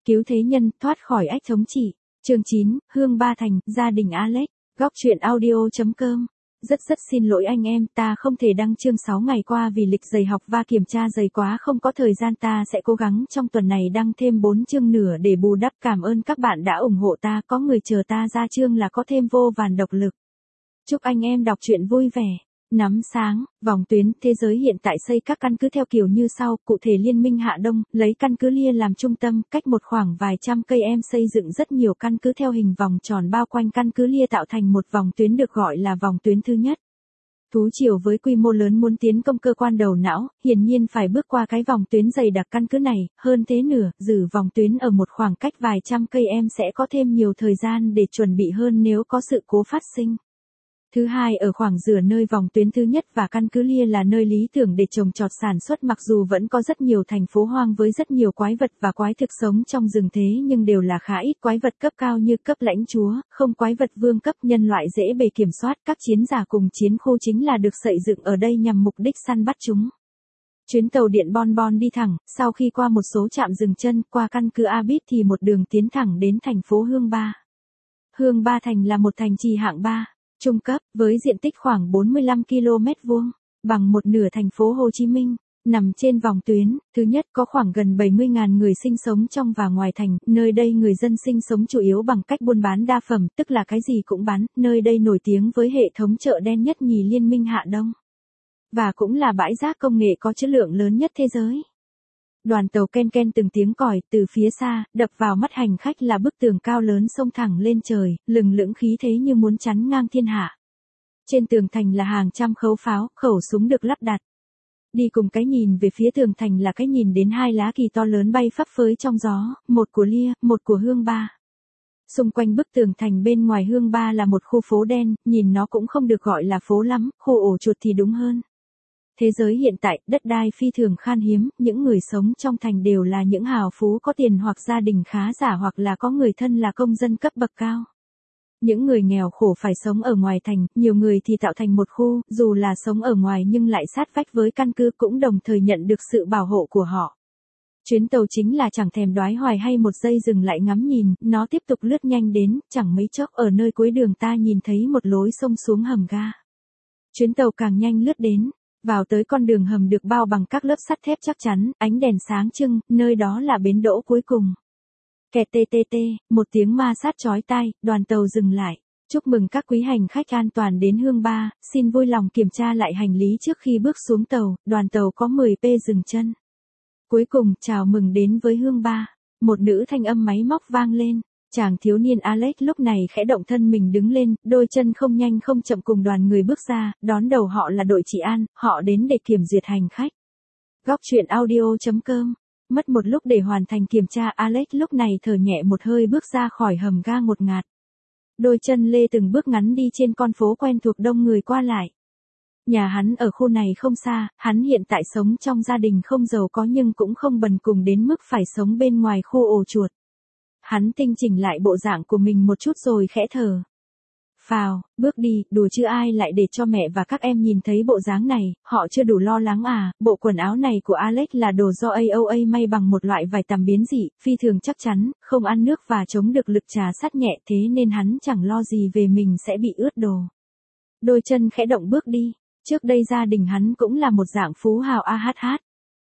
Cứu thế nhân, thoát khỏi ách thống trị. Chương 9, Hương Ba Thành, gia đình Alex. Góc truyện audio.com. Rất xin lỗi anh em, ta không thể đăng chương 6 ngày qua vì lịch dày học và kiểm tra dày quá không có thời gian, ta sẽ cố gắng trong tuần này đăng thêm 4 chương nữa để bù đắp. Cảm ơn các bạn đã ủng hộ ta, có người chờ ta ra chương là có thêm vô vàn động lực. Chúc anh em đọc truyện vui vẻ. Nắm sáng, vòng tuyến thế giới hiện tại xây các căn cứ theo kiểu như sau, cụ thể Liên minh Hạ Đông, lấy căn cứ Lia làm trung tâm, cách một khoảng vài trăm cây em xây dựng rất nhiều căn cứ theo hình vòng tròn bao quanh căn cứ Lia tạo thành một vòng tuyến được gọi là vòng tuyến thứ nhất. Thú triều với quy mô lớn muốn tiến công cơ quan đầu não, hiển nhiên phải bước qua cái vòng tuyến dày đặc căn cứ này, hơn thế nữa, giữ vòng tuyến ở một khoảng cách vài trăm cây em sẽ có thêm nhiều thời gian để chuẩn bị hơn nếu có sự cố phát sinh. Thứ hai, ở khoảng giữa nơi vòng tuyến thứ nhất và căn cứ Lia là nơi lý tưởng để trồng trọt sản xuất, mặc dù vẫn có rất nhiều thành phố hoang với rất nhiều quái vật và quái thực sống trong rừng thế nhưng đều là khá ít quái vật cấp cao như cấp lãnh chúa, không quái vật vương cấp nhân loại dễ bề kiểm soát. Các chiến giả cùng chiến khu chính là được xây dựng ở đây nhằm mục đích săn bắt chúng. Chuyến tàu điện Bon Bon đi thẳng, sau khi qua một số trạm dừng chân, qua căn cứ Abit thì một đường tiến thẳng đến thành phố Hương Ba. Hương Ba Thành là một thành trì hạng 3. Trung cấp, với diện tích khoảng 45 km vuông, bằng một nửa thành phố Hồ Chí Minh, nằm trên vòng tuyến, thứ nhất có khoảng gần 70.000 người sinh sống trong và ngoài thành, nơi đây người dân sinh sống chủ yếu bằng cách buôn bán đa phẩm, tức là cái gì cũng bán, nơi đây nổi tiếng với hệ thống chợ đen nhất nhì Liên minh Hạ Đông. Và cũng là bãi rác công nghệ có chất lượng lớn nhất thế giới. Đoàn tàu ken ken từng tiếng còi, từ phía xa, đập vào mắt hành khách là bức tường cao lớn xông thẳng lên trời, lừng lững khí thế như muốn chắn ngang thiên hạ. Trên tường thành là hàng trăm khẩu pháo, khẩu súng được lắp đặt. Đi cùng cái nhìn về phía tường thành là cái nhìn đến hai lá kỳ to lớn bay phấp phới trong gió, một của Lia, một của Hương Ba. Xung quanh bức tường thành bên ngoài Hương Ba là một khu phố đen, nhìn nó cũng không được gọi là phố lắm, khu ổ chuột thì đúng hơn. Thế giới hiện tại, đất đai phi thường khan hiếm, những người sống trong thành đều là những hào phú có tiền hoặc gia đình khá giả hoặc là có người thân là công dân cấp bậc cao. Những người nghèo khổ phải sống ở ngoài thành, nhiều người thì tạo thành một khu, dù là sống ở ngoài nhưng lại sát vách với căn cứ cũng đồng thời nhận được sự bảo hộ của họ. Chuyến tàu chính là chẳng thèm đoái hoài hay một giây dừng lại ngắm nhìn, nó tiếp tục lướt nhanh đến, chẳng mấy chốc ở nơi cuối đường ta nhìn thấy một lối xông xuống hầm ga. Chuyến tàu càng nhanh lướt đến. Vào tới con đường hầm được bao bằng các lớp sắt thép chắc chắn, ánh đèn sáng trưng, nơi đó là bến đỗ cuối cùng. Kẹt tê tê tê, một tiếng ma sát chói tai, đoàn tàu dừng lại. Chúc mừng các quý hành khách an toàn đến Hương Ba, xin vui lòng kiểm tra lại hành lý trước khi bước xuống tàu, đoàn tàu có 10p dừng chân. Cuối cùng, chào mừng đến với Hương Ba. Một nữ thanh âm máy móc vang lên. Chàng thiếu niên Alex lúc này khẽ động thân mình đứng lên, đôi chân không nhanh không chậm cùng đoàn người bước ra, đón đầu họ là đội trị an, họ đến để kiểm duyệt hành khách. Góc truyện audio.com. Mất một lúc để hoàn thành kiểm tra, Alex lúc này thở nhẹ một hơi bước ra khỏi hầm ga ngột ngạt. Đôi chân lê từng bước ngắn đi trên con phố quen thuộc đông người qua lại. Nhà hắn ở khu này không xa, hắn hiện tại sống trong gia đình không giàu có nhưng cũng không bần cùng đến mức phải sống bên ngoài khu ổ chuột. Hắn tinh chỉnh lại bộ dạng của mình một chút rồi khẽ thở phào, bước đi, đùa chứ ai lại để cho mẹ và các em nhìn thấy bộ dáng này, họ chưa đủ lo lắng à. Bộ quần áo này của Alex là đồ do AOA may bằng một loại vải tằm biến dị, phi thường chắc chắn, không ăn nước và chống được lực trà sát nhẹ, thế nên hắn chẳng lo gì về mình sẽ bị ướt đồ. Đôi chân khẽ động bước đi. Trước đây gia đình hắn cũng là một dạng phú hào AHH.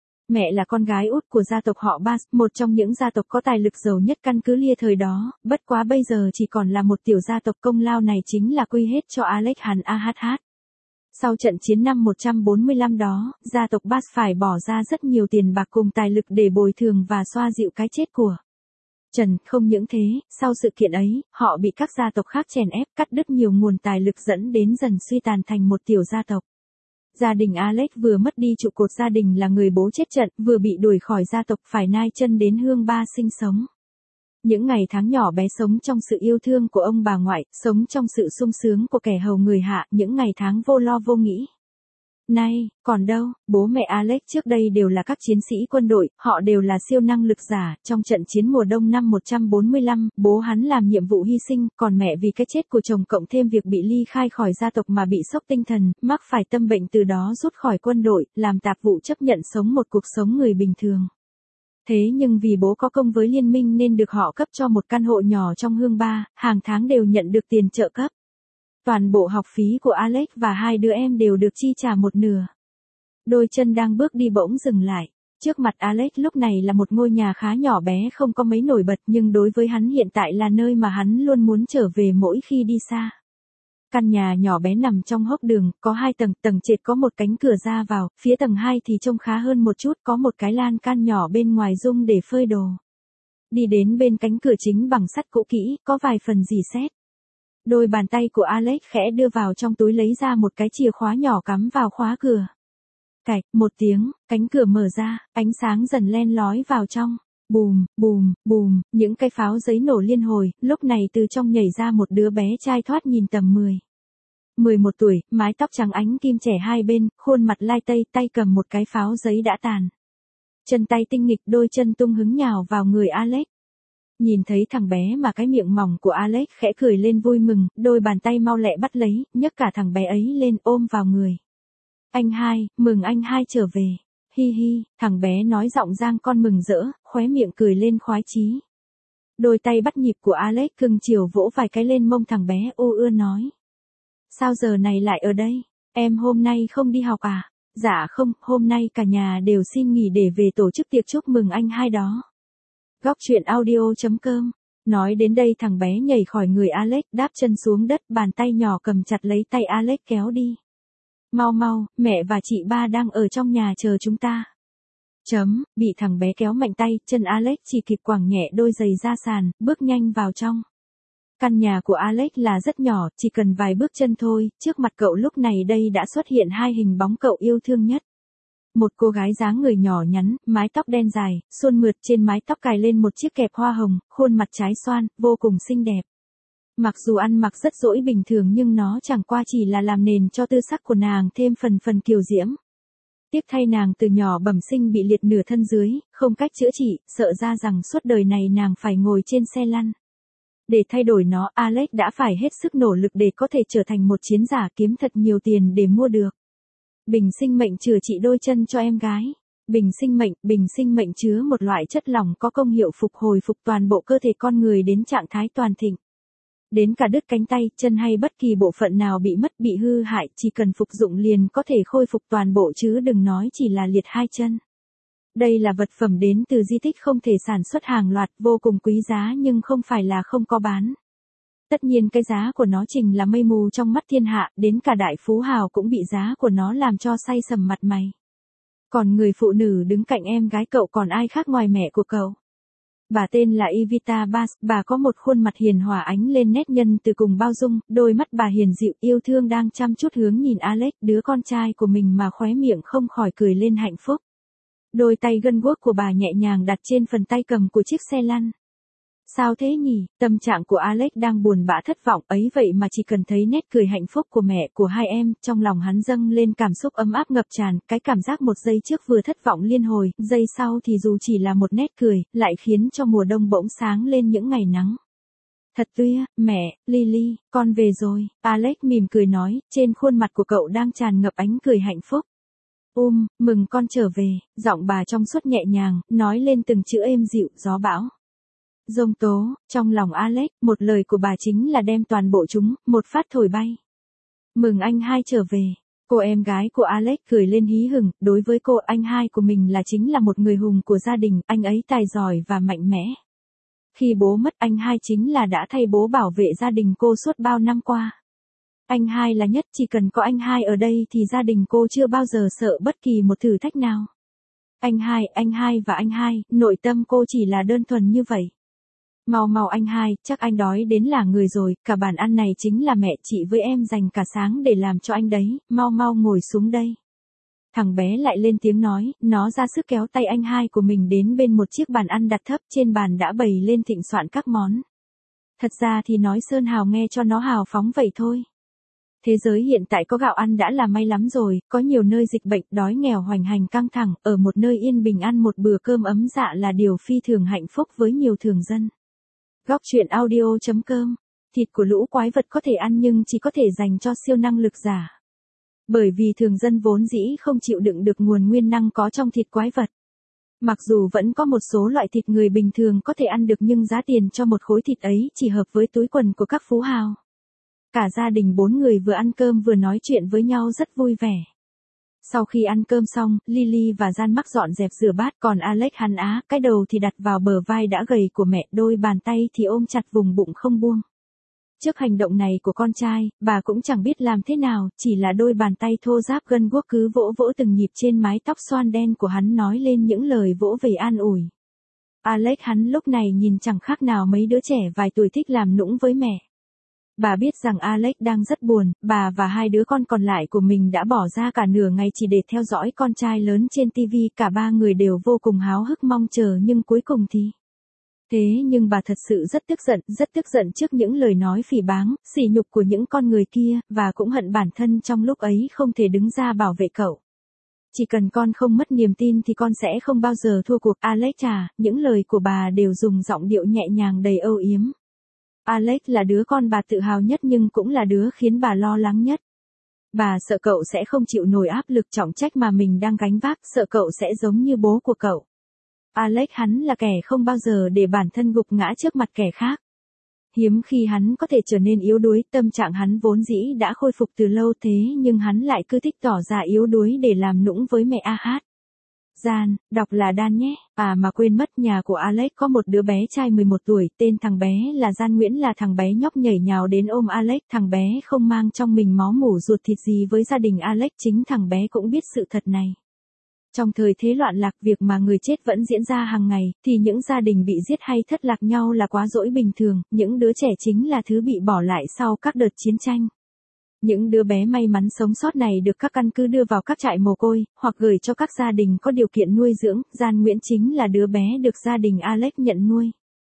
Mẹ là con gái út của gia tộc họ Bas, một trong những gia tộc có tài lực giàu nhất căn cứ Lia thời đó, bất quá bây giờ chỉ còn là một tiểu gia tộc. Công lao này chính là quy hết cho Alex hắn AHH. Sau trận chiến năm 145 đó, gia tộc Bas phải bỏ ra rất nhiều tiền bạc cùng tài lực để bồi thường và xoa dịu cái chết của Trần. Không những thế, sau sự kiện ấy, họ bị các gia tộc khác chèn ép, cắt đứt nhiều nguồn tài lực dẫn đến dần suy tàn thành một tiểu gia tộc. Gia đình Alex vừa mất đi trụ cột gia đình là người bố chết trận, vừa bị đuổi khỏi gia tộc phải nai chân đến Hương Ba sinh sống. Những ngày tháng nhỏ bé sống trong sự yêu thương của ông bà ngoại, sống trong sự sung sướng của kẻ hầu người hạ, những ngày tháng vô lo vô nghĩ. Nay, còn đâu, bố mẹ Alex trước đây đều là các chiến sĩ quân đội, họ đều là siêu năng lực giả. Trong trận chiến mùa đông năm 145, bố hắn làm nhiệm vụ hy sinh, còn mẹ vì cái chết của chồng cộng thêm việc bị ly khai khỏi gia tộc mà bị sốc tinh thần, mắc phải tâm bệnh từ đó rút khỏi quân đội, làm tạp vụ chấp nhận sống một cuộc sống người bình thường. Thế nhưng vì bố có công với liên minh nên được họ cấp cho một căn hộ nhỏ trong Hương Ba, hàng tháng đều nhận được tiền trợ cấp. Toàn bộ học phí của Alex và hai đứa em đều được chi trả một nửa. Đôi chân đang bước đi bỗng dừng lại. Trước mặt Alex lúc này là một ngôi nhà khá nhỏ bé không có mấy nổi bật nhưng đối với hắn hiện tại là nơi mà hắn luôn muốn trở về mỗi khi đi xa. Căn nhà nhỏ bé nằm trong hốc đường, có 2 tầng, tầng trệt có một cánh cửa ra vào, phía tầng 2 thì trông khá hơn một chút, có một cái lan can nhỏ bên ngoài dùng để phơi đồ. Đi đến bên cánh cửa chính bằng sắt cũ kỹ, có vài phần rỉ sét. Đôi bàn tay của Alex khẽ đưa vào trong túi lấy ra một cái chìa khóa nhỏ cắm vào khóa cửa. Cạch, một tiếng, cánh cửa mở ra, ánh sáng dần len lói vào trong. Bùm, bùm, bùm, những cái pháo giấy nổ liên hồi, lúc này từ trong nhảy ra một đứa bé trai thoát nhìn tầm 11 tuổi, mái tóc trắng ánh kim trẻ hai bên, khuôn mặt lai tây, tay cầm một cái pháo giấy đã tàn. Chân tay tinh nghịch, đôi chân tung hứng nhào vào người Alex. Nhìn thấy thằng bé mà cái miệng mỏng của Alex khẽ cười lên vui mừng, đôi bàn tay mau lẹ bắt lấy, nhấc cả thằng bé ấy lên ôm vào người. Anh hai, mừng anh hai trở về. Hi hi, thằng bé nói giọng giang con mừng rỡ, khóe miệng cười lên khoái chí. Đôi tay bắt nhịp của Alex cưng chiều vỗ vài cái lên mông thằng bé ô ưa nói. Sao giờ này lại ở đây? Em hôm nay không đi học à? Dạ không, hôm nay cả nhà đều xin nghỉ để về tổ chức tiệc chúc mừng anh hai đó. Góc truyện audio.com. Nói đến đây thằng bé nhảy khỏi người Alex, đáp chân xuống đất, bàn tay nhỏ cầm chặt lấy tay Alex kéo đi. Mau mau, mẹ và chị ba đang ở trong nhà chờ chúng ta. Bị thằng bé kéo mạnh tay, chân Alex chỉ kịp quẳng nhẹ đôi giày ra sàn, bước nhanh vào trong. Căn nhà của Alex là rất nhỏ, chỉ cần vài bước chân thôi, trước mặt cậu lúc này đây đã xuất hiện hai hình bóng cậu yêu thương nhất. Một cô gái dáng người nhỏ nhắn, mái tóc đen dài, suôn mượt, trên mái tóc cài lên một chiếc kẹp hoa hồng, khuôn mặt trái xoan, vô cùng xinh đẹp. Mặc dù ăn mặc rất dỗi bình thường nhưng nó chẳng qua chỉ là làm nền cho tư sắc của nàng thêm phần kiều diễm. Tiếc thay nàng từ nhỏ bẩm sinh bị liệt nửa thân dưới, không cách chữa trị, sợ ra rằng suốt đời này nàng phải ngồi trên xe lăn. Để thay đổi nó, Alex đã phải hết sức nỗ lực để có thể trở thành một chiến giả, kiếm thật nhiều tiền để mua được bình sinh mệnh chữa trị đôi chân cho em gái. Bình sinh mệnh chứa một loại chất lỏng có công hiệu hồi phục toàn bộ cơ thể con người đến trạng thái toàn thịnh. Đến cả đứt cánh tay, chân hay bất kỳ bộ phận nào bị mất bị hư hại, chỉ cần phục dụng liền có thể khôi phục toàn bộ chứ đừng nói chỉ là liệt hai chân. Đây là vật phẩm đến từ di tích không thể sản xuất hàng loạt, vô cùng quý giá nhưng không phải là không có bán. Tất nhiên cái giá của nó trình là mây mù trong mắt thiên hạ, đến cả đại phú hào cũng bị giá của nó làm cho say sầm mặt mày. Còn người phụ nữ đứng cạnh em gái cậu còn ai khác ngoài mẹ của cậu? Bà tên là Evita Bass, bà có một khuôn mặt hiền hòa ánh lên nét nhân từ cùng bao dung, đôi mắt bà hiền dịu yêu thương đang chăm chút hướng nhìn Alex, đứa con trai của mình mà khóe miệng không khỏi cười lên hạnh phúc. Đôi tay gân guốc của bà nhẹ nhàng đặt trên phần tay cầm của chiếc xe lăn. Sao thế nhỉ, tâm trạng của Alex đang buồn bã thất vọng ấy vậy mà chỉ cần thấy nét cười hạnh phúc của mẹ của hai em, trong lòng hắn dâng lên cảm xúc ấm áp ngập tràn, cái cảm giác một giây trước vừa thất vọng liên hồi, giây sau thì dù chỉ là một nét cười, lại khiến cho mùa đông bỗng sáng lên những ngày nắng. Thật tuyệt, mẹ, Lily, con về rồi, Alex mỉm cười nói, trên khuôn mặt của cậu đang tràn ngập ánh cười hạnh phúc. Mừng con trở về, giọng bà trong suốt nhẹ nhàng, nói lên từng chữ êm dịu, gió bão. Giông tố, trong lòng Alex, một lời của bà chính là đem toàn bộ chúng, một phát thổi bay. Mừng anh hai trở về. Cô em gái của Alex cười lên hí hửng, đối với cô anh hai của mình là chính là một người hùng của gia đình, anh ấy tài giỏi và mạnh mẽ. Khi bố mất anh hai chính là đã thay bố bảo vệ gia đình cô suốt bao năm qua. Anh hai là nhất, chỉ cần có anh hai ở đây thì gia đình cô chưa bao giờ sợ bất kỳ một thử thách nào. Anh hai và anh hai, nội tâm cô chỉ là đơn thuần như vậy. Mau anh hai, chắc anh đói đến là người rồi, cả bàn ăn này chính là mẹ chị với em dành cả sáng để làm cho anh đấy, mau ngồi xuống đây. Thằng bé lại lên tiếng nói, nó ra sức kéo tay anh hai của mình đến bên một chiếc bàn ăn đặt thấp, trên bàn đã bày lên thịnh soạn các món. Thật ra thì nói sơn hào nghe cho nó hào phóng vậy thôi. Thế giới hiện tại có gạo ăn đã là may lắm rồi, có nhiều nơi dịch bệnh, đói nghèo hoành hành căng thẳng, ở một nơi yên bình ăn một bữa cơm ấm dạ là điều phi thường hạnh phúc với nhiều thường dân. Góc truyện audio.com. Thịt của lũ quái vật có thể ăn nhưng chỉ có thể dành cho siêu năng lực giả. Bởi vì thường dân vốn dĩ không chịu đựng được nguồn nguyên năng có trong thịt quái vật. Mặc dù vẫn có một số loại thịt người bình thường có thể ăn được nhưng giá tiền cho một khối thịt ấy chỉ hợp với túi quần của các phú hào. Cả gia đình 4 người vừa ăn cơm vừa nói chuyện với nhau rất vui vẻ. Sau khi ăn cơm xong, Lily và Gian mắc dọn dẹp rửa bát, còn Alex hắn cái đầu thì đặt vào bờ vai đã gầy của mẹ, đôi bàn tay thì ôm chặt vùng bụng không buông. Trước hành động này của con trai, bà cũng chẳng biết làm thế nào, chỉ là đôi bàn tay thô ráp gân guốc cứ vỗ vỗ từng nhịp trên mái tóc xoăn đen của hắn nói lên những lời vỗ về an ủi. Alex hắn lúc này nhìn chẳng khác nào mấy đứa trẻ vài tuổi thích làm nũng với mẹ. Bà biết rằng Alex đang rất buồn, bà và 2 đứa con còn lại của mình đã bỏ ra cả nửa ngày chỉ để theo dõi con trai lớn trên TV, cả 3 người đều vô cùng háo hức mong chờ nhưng cuối cùng thì... Thế nhưng bà thật sự rất tức giận trước những lời nói phỉ báng, sỉ nhục của những con người kia, và cũng hận bản thân trong lúc ấy không thể đứng ra bảo vệ cậu. Chỉ cần con không mất niềm tin thì con sẽ không bao giờ thua cuộc, Alex à, những lời của bà đều dùng giọng điệu nhẹ nhàng đầy âu yếm. Alex là đứa con bà tự hào nhất nhưng cũng là đứa khiến bà lo lắng nhất. Bà sợ cậu sẽ không chịu nổi áp lực trọng trách mà mình đang gánh vác, sợ cậu sẽ giống như bố của cậu. Alex hắn là kẻ không bao giờ để bản thân gục ngã trước mặt kẻ khác. Hiếm khi hắn có thể trở nên yếu đuối, tâm trạng hắn vốn dĩ đã khôi phục từ lâu thế nhưng hắn lại cứ thích tỏ ra yếu đuối để làm nũng với mẹ Hát. Gian, đọc là Dan nhé, mà quên mất nhà của Alex có một đứa bé trai 11 tuổi, tên thằng bé là Gian Nguyễn, là thằng bé nhóc nhảy nhào đến ôm Alex, thằng bé không mang trong mình máu mủ ruột thịt gì với gia đình Alex, chính thằng bé cũng biết sự thật này. Trong thời thế loạn lạc, việc mà người chết vẫn diễn ra hàng ngày, thì những gia đình bị giết hay thất lạc nhau là quá dỗi bình thường, những đứa trẻ chính là thứ bị bỏ lại sau các đợt chiến tranh. Những đứa bé may mắn sống sót này được các căn cứ đưa vào các trại mồ côi, hoặc gửi cho các gia đình có điều kiện nuôi dưỡng, Gian Nguyễn chính là đứa bé được gia đình Alex nhận nuôi.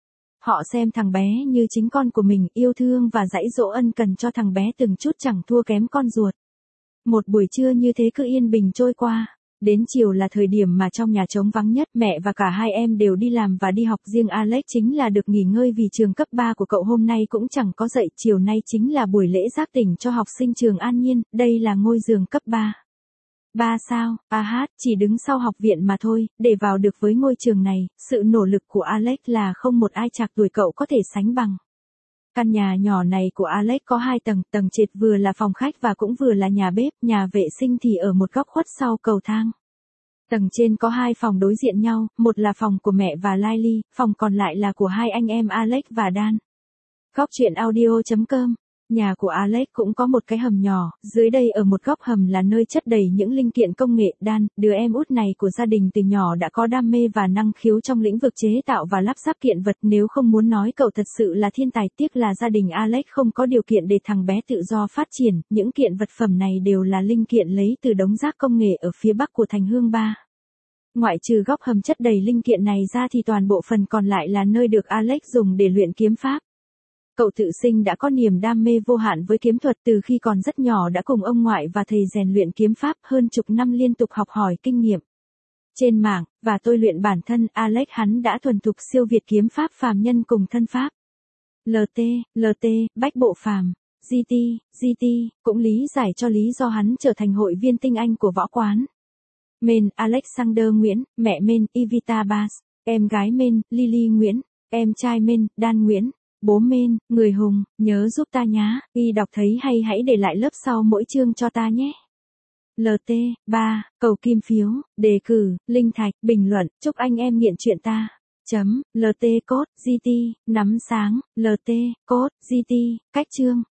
Họ xem thằng bé như chính con của mình, yêu thương và dạy dỗ ân cần cho thằng bé từng chút chẳng thua kém con ruột. Một buổi trưa như thế cứ yên bình trôi qua. Đến chiều là thời điểm mà trong nhà trống vắng nhất, mẹ và cả 2 em đều đi làm và đi học, riêng Alex chính là được nghỉ ngơi vì trường cấp 3 của cậu hôm nay cũng chẳng có dạy, chiều nay chính là buổi lễ giác tỉnh cho học sinh trường An Nhiên, đây là ngôi giường cấp 3. 3 sao, Hát, chỉ đứng sau học viện mà thôi, để vào được với ngôi trường này, sự nỗ lực của Alex là không một ai trạc tuổi cậu có thể sánh bằng. Căn nhà nhỏ này của Alex có 2 tầng, tầng trệt vừa là phòng khách và cũng vừa là nhà bếp, nhà vệ sinh thì ở một góc khuất sau cầu thang. Tầng trên có 2 phòng đối diện nhau, một là phòng của mẹ và Lily, phòng còn lại là của 2 anh em Alex và Dan. Góc truyện audio.com. Nhà của Alex cũng có một cái hầm nhỏ, dưới đây ở một góc hầm là nơi chất đầy những linh kiện công nghệ. Dan, đứa em út này của gia đình từ nhỏ đã có đam mê và năng khiếu trong lĩnh vực chế tạo và lắp ráp kiện vật, nếu không muốn nói cậu thật sự là thiên tài, tiếc là gia đình Alex không có điều kiện để thằng bé tự do phát triển, những kiện vật phẩm này đều là linh kiện lấy từ đống rác công nghệ ở phía bắc của thành Hương Ba. Ngoại trừ góc hầm chất đầy linh kiện này ra thì toàn bộ phần còn lại là nơi được Alex dùng để luyện kiếm pháp. Cậu tự sinh đã có niềm đam mê vô hạn với kiếm thuật, từ khi còn rất nhỏ đã cùng ông ngoại và thầy rèn luyện kiếm pháp, hơn chục năm liên tục học hỏi kinh nghiệm trên mạng và tôi luyện bản thân. Alex hắn đã thuần thục siêu việt kiếm pháp phàm nhân cùng thân pháp LT, bách bộ phàm, GT, cũng lý giải cho lý do hắn trở thành hội viên tinh anh của võ quán. Main Alexander Nguyễn, mẹ Main Evita Bass, em gái Main Lily Nguyễn, em trai Main Dan Nguyễn. Bố Main, người hùng, nhớ giúp ta nhá, đọc thấy hay hãy để lại lớp sau mỗi chương cho ta nhé. LT, 3, cầu kim phiếu, đề cử, linh thạch, bình luận, chúc anh em nghiện chuyện ta. LT code, GT, nắm sáng, LT, code, GT, cách chương.